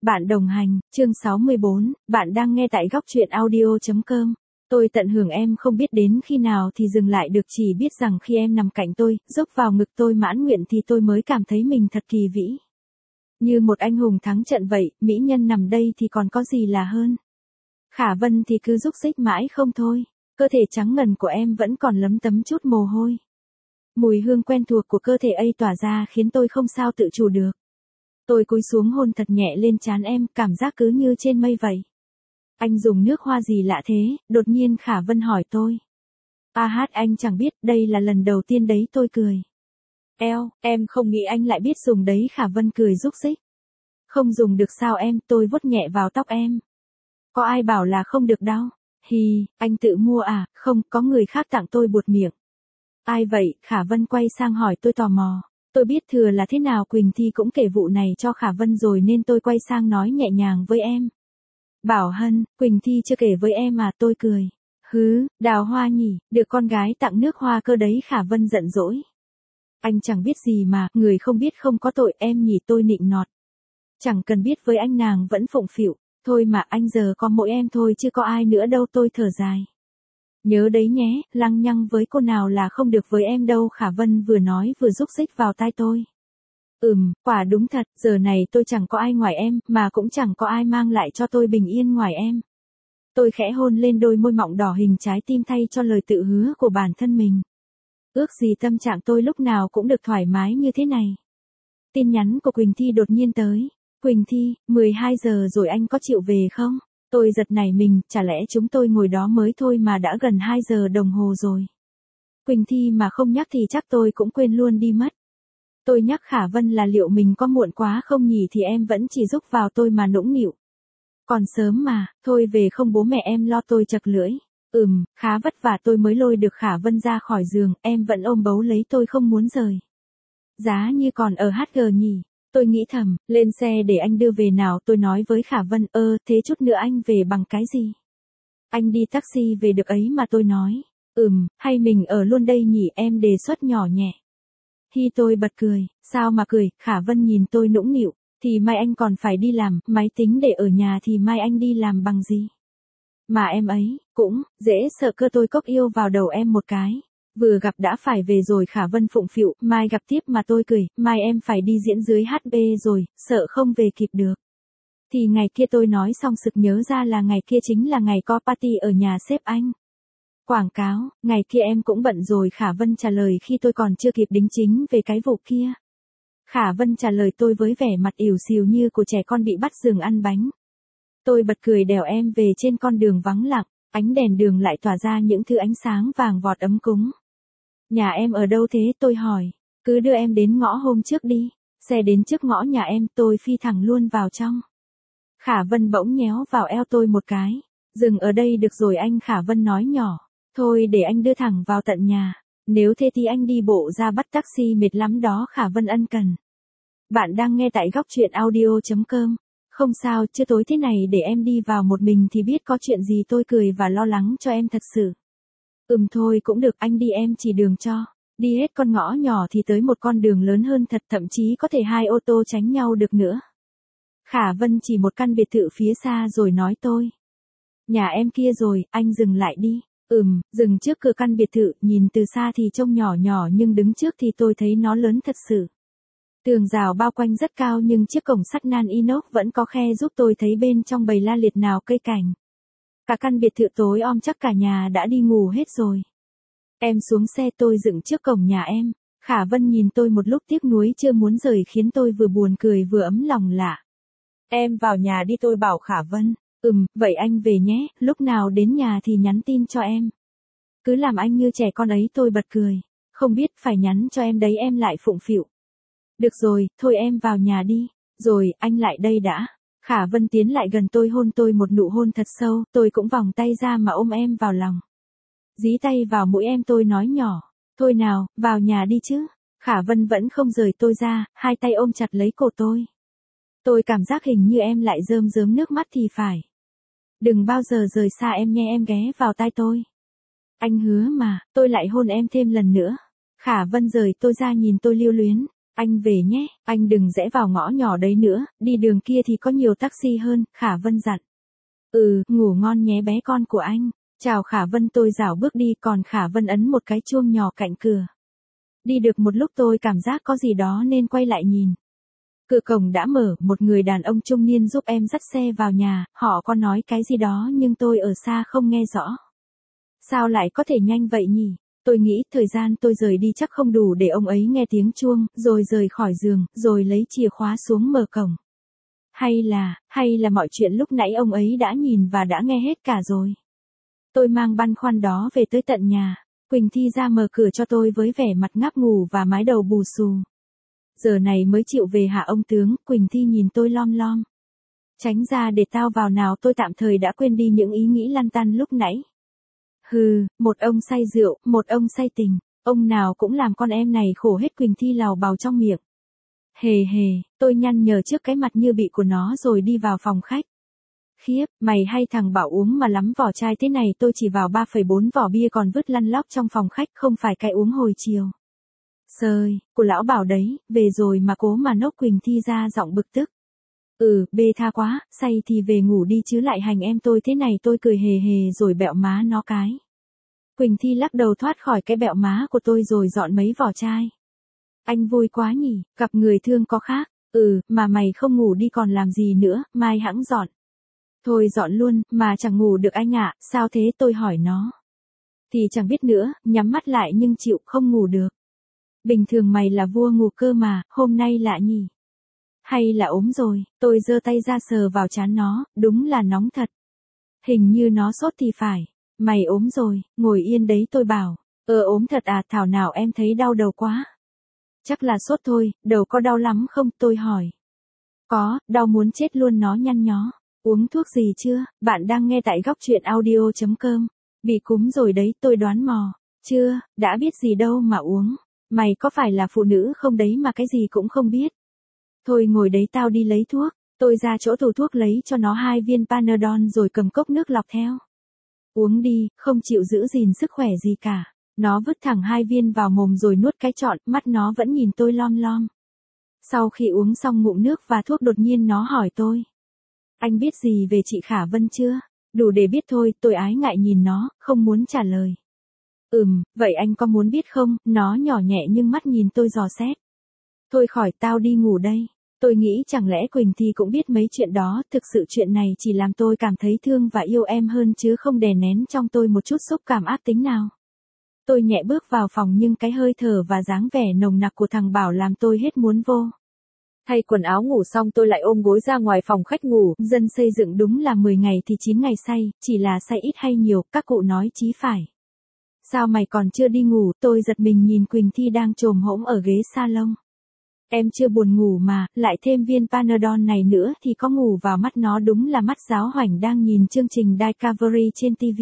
Bạn đồng hành, chương 64, bạn đang nghe tại góc truyện audio.com. Tôi tận hưởng em không biết đến khi nào thì dừng lại được, chỉ biết rằng khi em nằm cạnh tôi, dốc vào ngực tôi mãn nguyện thì tôi mới cảm thấy mình thật kỳ vĩ. Như một anh hùng thắng trận vậy, mỹ nhân nằm đây thì còn có gì là hơn. Khả Vân thì cứ rúc rích mãi không thôi, cơ thể trắng ngần của em vẫn còn lấm tấm chút mồ hôi. Mùi hương quen thuộc của cơ thể ấy tỏa ra khiến tôi không sao tự chủ được. Tôi cúi xuống hôn thật nhẹ lên trán em, cảm giác cứ như trên mây vậy. Anh dùng nước hoa gì lạ thế? Đột nhiên Khả Vân hỏi tôi. Anh chẳng biết, đây là lần đầu tiên đấy, tôi cười. Em không nghĩ anh lại biết dùng đấy, Khả Vân cười rúc rích. Không dùng được sao em? Tôi vuốt nhẹ vào tóc em. Có ai bảo là không được đâu? Hi, anh tự mua à? Không, có người khác tặng, tôi buột miệng. Ai vậy? Khả Vân quay sang hỏi tôi tò mò. Tôi biết thừa là thế nào Quỳnh Thi cũng kể vụ này cho Khả Vân rồi nên tôi quay sang nói nhẹ nhàng với em. Bảo Hân, Quỳnh Thi chưa kể với em à? Tôi cười. Đào hoa nhỉ, được con gái tặng nước hoa cơ đấy, Khả Vân giận dỗi. Anh chẳng biết gì mà, người không biết không có tội, em nhỉ, tôi nịnh nọt. Chẳng cần biết với anh, nàng vẫn phụng phịu. Thôi mà anh, giờ có mỗi em thôi chứ có ai nữa đâu, tôi thở dài. Nhớ đấy nhé, lăng nhăng với cô nào là không được với em đâu, Khả Vân vừa nói vừa rúc rích vào tai tôi. Quả đúng thật, giờ này tôi chẳng có ai ngoài em, mà cũng chẳng có ai mang lại cho tôi bình yên ngoài em. Tôi khẽ hôn lên đôi môi mọng đỏ hình trái tim thay cho lời tự hứa của bản thân mình. Ước gì tâm trạng tôi lúc nào cũng được thoải mái như thế này. Tin nhắn của Quỳnh Thi đột nhiên tới. Quỳnh Thi, 12 giờ rồi, anh có chịu về không? Tôi giật nảy mình, chả lẽ chúng tôi ngồi đó mới thôi mà đã gần 2 giờ đồng hồ rồi. Quỳnh Thi mà không nhắc thì chắc tôi cũng quên luôn đi mất. Tôi nhắc Khả Vân là liệu mình có muộn quá không nhỉ thì em vẫn chỉ rúc vào tôi mà nũng nịu. Còn sớm mà, thôi về không bố mẹ em lo, tôi chật lưỡi. Khá vất vả tôi mới lôi được Khả Vân ra khỏi giường, em vẫn ôm bấu lấy tôi không muốn rời. Giá như còn ở HG nhỉ. Tôi nghĩ thầm, lên xe để anh đưa về nào, tôi nói với Khả Vân, thế chút nữa anh về bằng cái gì? Anh đi taxi về được ấy mà, tôi nói. Hay mình ở luôn đây nhỉ, em đề xuất nhỏ nhẹ. Tôi bật cười, sao mà cười, Khả Vân nhìn tôi nũng nịu, thì mai anh còn phải đi làm, máy tính để ở nhà thì mai anh đi làm bằng gì? Mà em ấy, cũng, dễ sợ cơ, tôi cốc yêu vào đầu em một cái. Vừa gặp đã phải về rồi, Khả Vân phụng phịu, mai gặp tiếp mà, tôi cười, mai em phải đi diễn dưới HB rồi, sợ không về kịp được. Thì ngày kia, tôi nói xong sực nhớ ra là ngày kia chính là ngày có party ở nhà sếp anh. Quảng cáo, ngày kia em cũng bận rồi, Khả Vân trả lời khi tôi còn chưa kịp đính chính về cái vụ kia. Khả Vân trả lời tôi với vẻ mặt ỉu xìu như của trẻ con bị bắt dừng ăn bánh. Tôi bật cười đèo em về trên con đường vắng lặng, ánh đèn đường lại tỏa ra những thứ ánh sáng vàng vọt ấm cúng. Nhà em ở đâu thế, tôi hỏi. Cứ đưa em đến ngõ hôm trước đi. Xe đến trước ngõ nhà em, tôi phi thẳng luôn vào trong. Khả Vân bỗng nhéo vào eo tôi một cái. Dừng ở đây được rồi anh, Khả Vân nói nhỏ. Thôi để anh đưa thẳng vào tận nhà. Nếu thế thì anh đi bộ ra bắt taxi, mệt lắm đó, Khả Vân ân cần. Bạn đang nghe tại góc truyện audio.com. Không sao, chưa tối thế này để em đi vào một mình thì biết có chuyện gì, tôi cười và lo lắng cho em thật sự. Thôi cũng được, anh đi em chỉ đường cho. Đi hết con ngõ nhỏ thì tới một con đường lớn hơn thật, thậm chí có thể hai ô tô tránh nhau được nữa. Khả Vân chỉ một căn biệt thự phía xa rồi nói tôi. Nhà em kia rồi, anh dừng lại đi. Dừng trước cửa căn biệt thự, nhìn từ xa thì trông nhỏ nhỏ nhưng đứng trước thì tôi thấy nó lớn thật sự. Tường rào bao quanh rất cao nhưng chiếc cổng sắt nan inox vẫn có khe giúp tôi thấy bên trong bầy la liệt nào cây cảnh. Cả căn biệt thự tối om chắc cả nhà đã đi ngủ hết rồi. Em xuống xe, tôi dựng trước cổng nhà em. Khả Vân nhìn tôi một lúc tiếc nuối chưa muốn rời khiến tôi vừa buồn cười vừa ấm lòng lạ. Em vào nhà đi, tôi bảo Khả Vân. Vậy anh về nhé, lúc nào đến nhà thì nhắn tin cho em. Cứ làm anh như trẻ con ấy, tôi bật cười. Không biết phải nhắn cho em đấy, em lại phụng phịu. Được rồi, thôi em vào nhà đi. Rồi, anh lại đây đã. Khả Vân tiến lại gần tôi, hôn tôi một nụ hôn thật sâu, tôi cũng vòng tay ra mà ôm em vào lòng. Dí tay vào mũi em, tôi nói nhỏ. Thôi nào, vào nhà đi chứ. Khả Vân vẫn không rời tôi ra, hai tay ôm chặt lấy cổ tôi. Tôi cảm giác hình như em lại rơm rớm nước mắt thì phải. Đừng bao giờ rời xa em nhé, em ghé vào tai tôi. Anh hứa mà, tôi lại hôn em thêm lần nữa. Khả Vân rời tôi ra nhìn tôi lưu luyến. Anh về nhé, anh đừng rẽ vào ngõ nhỏ đấy nữa, đi đường kia thì có nhiều taxi hơn, Khả Vân dặn. Ngủ ngon nhé bé con của anh. Chào Khả Vân, tôi rảo bước đi, còn Khả Vân ấn một cái chuông nhỏ cạnh cửa. Đi được một lúc tôi cảm giác có gì đó nên quay lại nhìn. Cửa cổng đã mở, một người đàn ông trung niên giúp em dắt xe vào nhà, họ có nói cái gì đó nhưng tôi ở xa không nghe rõ. Sao lại có thể nhanh vậy nhỉ? Tôi nghĩ thời gian tôi rời đi chắc không đủ để ông ấy nghe tiếng chuông, rồi rời khỏi giường, rồi lấy chìa khóa xuống mở cổng. Hay là mọi chuyện lúc nãy ông ấy đã nhìn và đã nghe hết cả rồi. Tôi mang băn khoăn đó về tới tận nhà. Quỳnh Thi ra mở cửa cho tôi với vẻ mặt ngáp ngủ và mái đầu bù xù. Giờ này mới chịu về hả ông tướng? Quỳnh Thi nhìn tôi lom lom. Tránh ra để tao vào nào, tôi tạm thời đã quên đi những ý nghĩ lăn tăn lúc nãy. Một ông say rượu, một ông say tình, ông nào cũng làm con em này khổ hết. Quỳnh Thi lào bào trong miệng. Hề, tôi nhăn nhở trước cái mặt như bị của nó rồi đi vào phòng khách. Khiếp, mày hay thằng bảo uống mà lắm vỏ chai thế này, tôi chỉ vào 3,4 vỏ bia còn vứt lăn lóc trong phòng khách, không phải cái uống hồi chiều. Sơi, của lão bảo đấy, về rồi mà cố mà nốc. Quỳnh Thi ra giọng bực tức. Bê tha quá, say thì về ngủ đi chứ lại hành em tôi thế này. Tôi cười hề rồi bẹo má nó cái. Quỳnh Thi lắc đầu thoát khỏi cái bẹo má của tôi rồi dọn mấy vỏ chai. Anh vui quá nhỉ, gặp người thương có khác. Mà mày không ngủ đi còn làm gì nữa, mai hẵng dọn. Thôi dọn luôn, mà chẳng ngủ được anh ạ. Sao thế, tôi hỏi nó. Thì chẳng biết nữa, nhắm mắt lại nhưng chịu không ngủ được. Bình thường mày là vua ngủ cơ mà, hôm nay lạ nhỉ. Hay là ốm rồi, tôi giơ tay ra sờ vào trán nó, đúng là nóng thật. Hình như nó sốt thì phải. Mày ốm rồi, ngồi yên đấy tôi bảo. Ốm thật à, thảo nào em thấy đau đầu quá. Chắc là sốt thôi, đầu có đau lắm không, tôi hỏi. Có, đau muốn chết luôn, nó nhăn nhó. Uống thuốc gì chưa? Bạn đang nghe tại góc truyện audio.com. Bị cúm rồi đấy, tôi đoán mò. Chưa, đã biết gì đâu mà uống. Mày có phải là phụ nữ không đấy mà cái gì cũng không biết. Thôi ngồi đấy tao đi lấy thuốc. Tôi ra chỗ tủ thuốc lấy cho nó 2 viên Panadol rồi cầm cốc nước lọc theo. Uống đi, không chịu giữ gìn sức khỏe gì cả. Nó vứt thẳng 2 viên vào mồm rồi nuốt cái trọn, mắt nó vẫn nhìn tôi lom lom. Sau khi uống xong ngụm nước và thuốc đột nhiên nó hỏi tôi. Anh biết gì về chị Khả Vân chưa? Đủ để biết thôi, tôi ái ngại nhìn nó, không muốn trả lời. Vậy anh có muốn biết không? Nó nhỏ nhẹ nhưng mắt nhìn tôi dò xét. Thôi khỏi, tao đi ngủ đây. Tôi nghĩ chẳng lẽ Quỳnh Thi cũng biết mấy chuyện đó, thực sự chuyện này chỉ làm tôi cảm thấy thương và yêu em hơn chứ không đè nén trong tôi một chút xúc cảm ác tính nào. Tôi nhẹ bước vào phòng nhưng cái hơi thở và dáng vẻ nồng nặc của thằng Bảo làm tôi hết muốn vô. Thay quần áo ngủ xong tôi lại ôm gối ra ngoài phòng khách ngủ. Dân xây dựng đúng là 10 ngày thì 9 ngày say, chỉ là say ít hay nhiều, các cụ nói chí phải. Sao mày còn chưa đi ngủ? Tôi giật mình nhìn Quỳnh Thi đang chồm hổm ở ghế salon. Em chưa buồn ngủ mà, lại thêm viên Panadol này nữa thì có ngủ vào mắt. Nó đúng là mắt giáo hoành đang nhìn chương trình Discovery trên TV.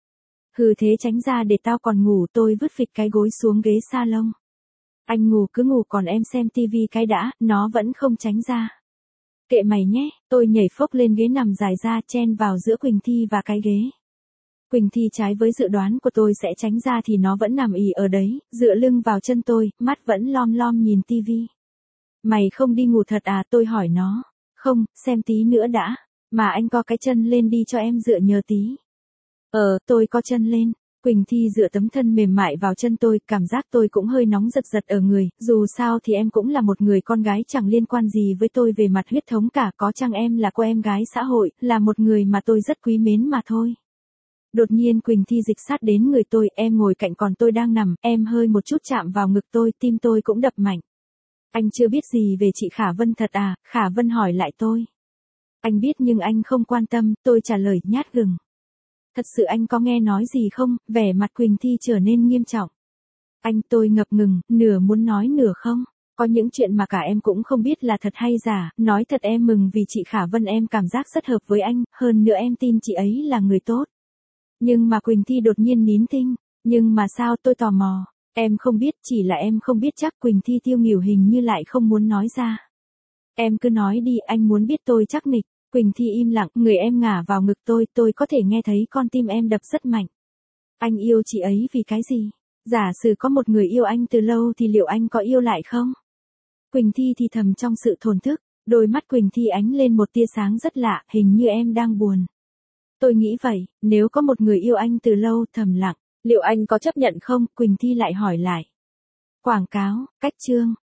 Thế tránh ra để tao còn ngủ. Tôi vứt phịch cái gối xuống ghế salon. Anh ngủ cứ ngủ còn em xem TV cái đã. Nó vẫn không tránh ra. Kệ mày nhé, tôi nhảy phốc lên ghế nằm dài ra chen vào giữa Quỳnh Thi và cái ghế. Quỳnh Thi trái với dự đoán của tôi sẽ tránh ra thì nó vẫn nằm ì ở đấy, dựa lưng vào chân tôi, mắt vẫn lom lom nhìn TV. Mày không đi ngủ thật à? Tôi hỏi nó. Không, xem tí nữa đã. Mà anh co cái chân lên đi cho em dựa nhờ tí. Tôi co chân lên. Quỳnh Thi dựa tấm thân mềm mại vào chân tôi, cảm giác tôi cũng hơi nóng giật giật ở người, dù sao thì em cũng là một người con gái chẳng liên quan gì với tôi về mặt huyết thống cả, có chăng em là cô em gái xã hội, là một người mà tôi rất quý mến mà thôi. Đột nhiên Quỳnh Thi dịch sát đến người tôi, em ngồi cạnh còn tôi đang nằm, em hơi một chút chạm vào ngực tôi, tim tôi cũng đập mạnh. Anh chưa biết gì về chị Khả Vân thật à? Khả Vân hỏi lại tôi. Anh biết nhưng anh không quan tâm, tôi trả lời nhát gừng. Thật sự anh có nghe nói gì không? Vẻ mặt Quỳnh Thi trở nên nghiêm trọng. Tôi ngập ngừng, nửa muốn nói nửa không. Có những chuyện mà cả em cũng không biết là thật hay giả, nói thật em mừng vì chị Khả Vân, em cảm giác rất hợp với anh, hơn nữa em tin chị ấy là người tốt. Nhưng mà Quỳnh Thi đột nhiên nín thinh. Nhưng mà sao? Tôi tò mò. Em không biết, chỉ là em không biết chắc. Quỳnh Thi tiêu nghỉu hình như lại không muốn nói ra. Em cứ nói đi, anh muốn biết. Tôi chắc nịch. Quỳnh Thi im lặng, người em ngả vào ngực tôi có thể nghe thấy con tim em đập rất mạnh. Anh yêu chị ấy vì cái gì? Giả sử có một người yêu anh từ lâu thì liệu anh có yêu lại không? Quỳnh Thi thì thầm trong sự thổn thức, đôi mắt Quỳnh Thi ánh lên một tia sáng rất lạ, hình như em đang buồn. Tôi nghĩ vậy, nếu có một người yêu anh từ lâu, thầm lặng, liệu anh có chấp nhận không? Quỳnh Thi lại hỏi lại. Quảng cáo, cách chương.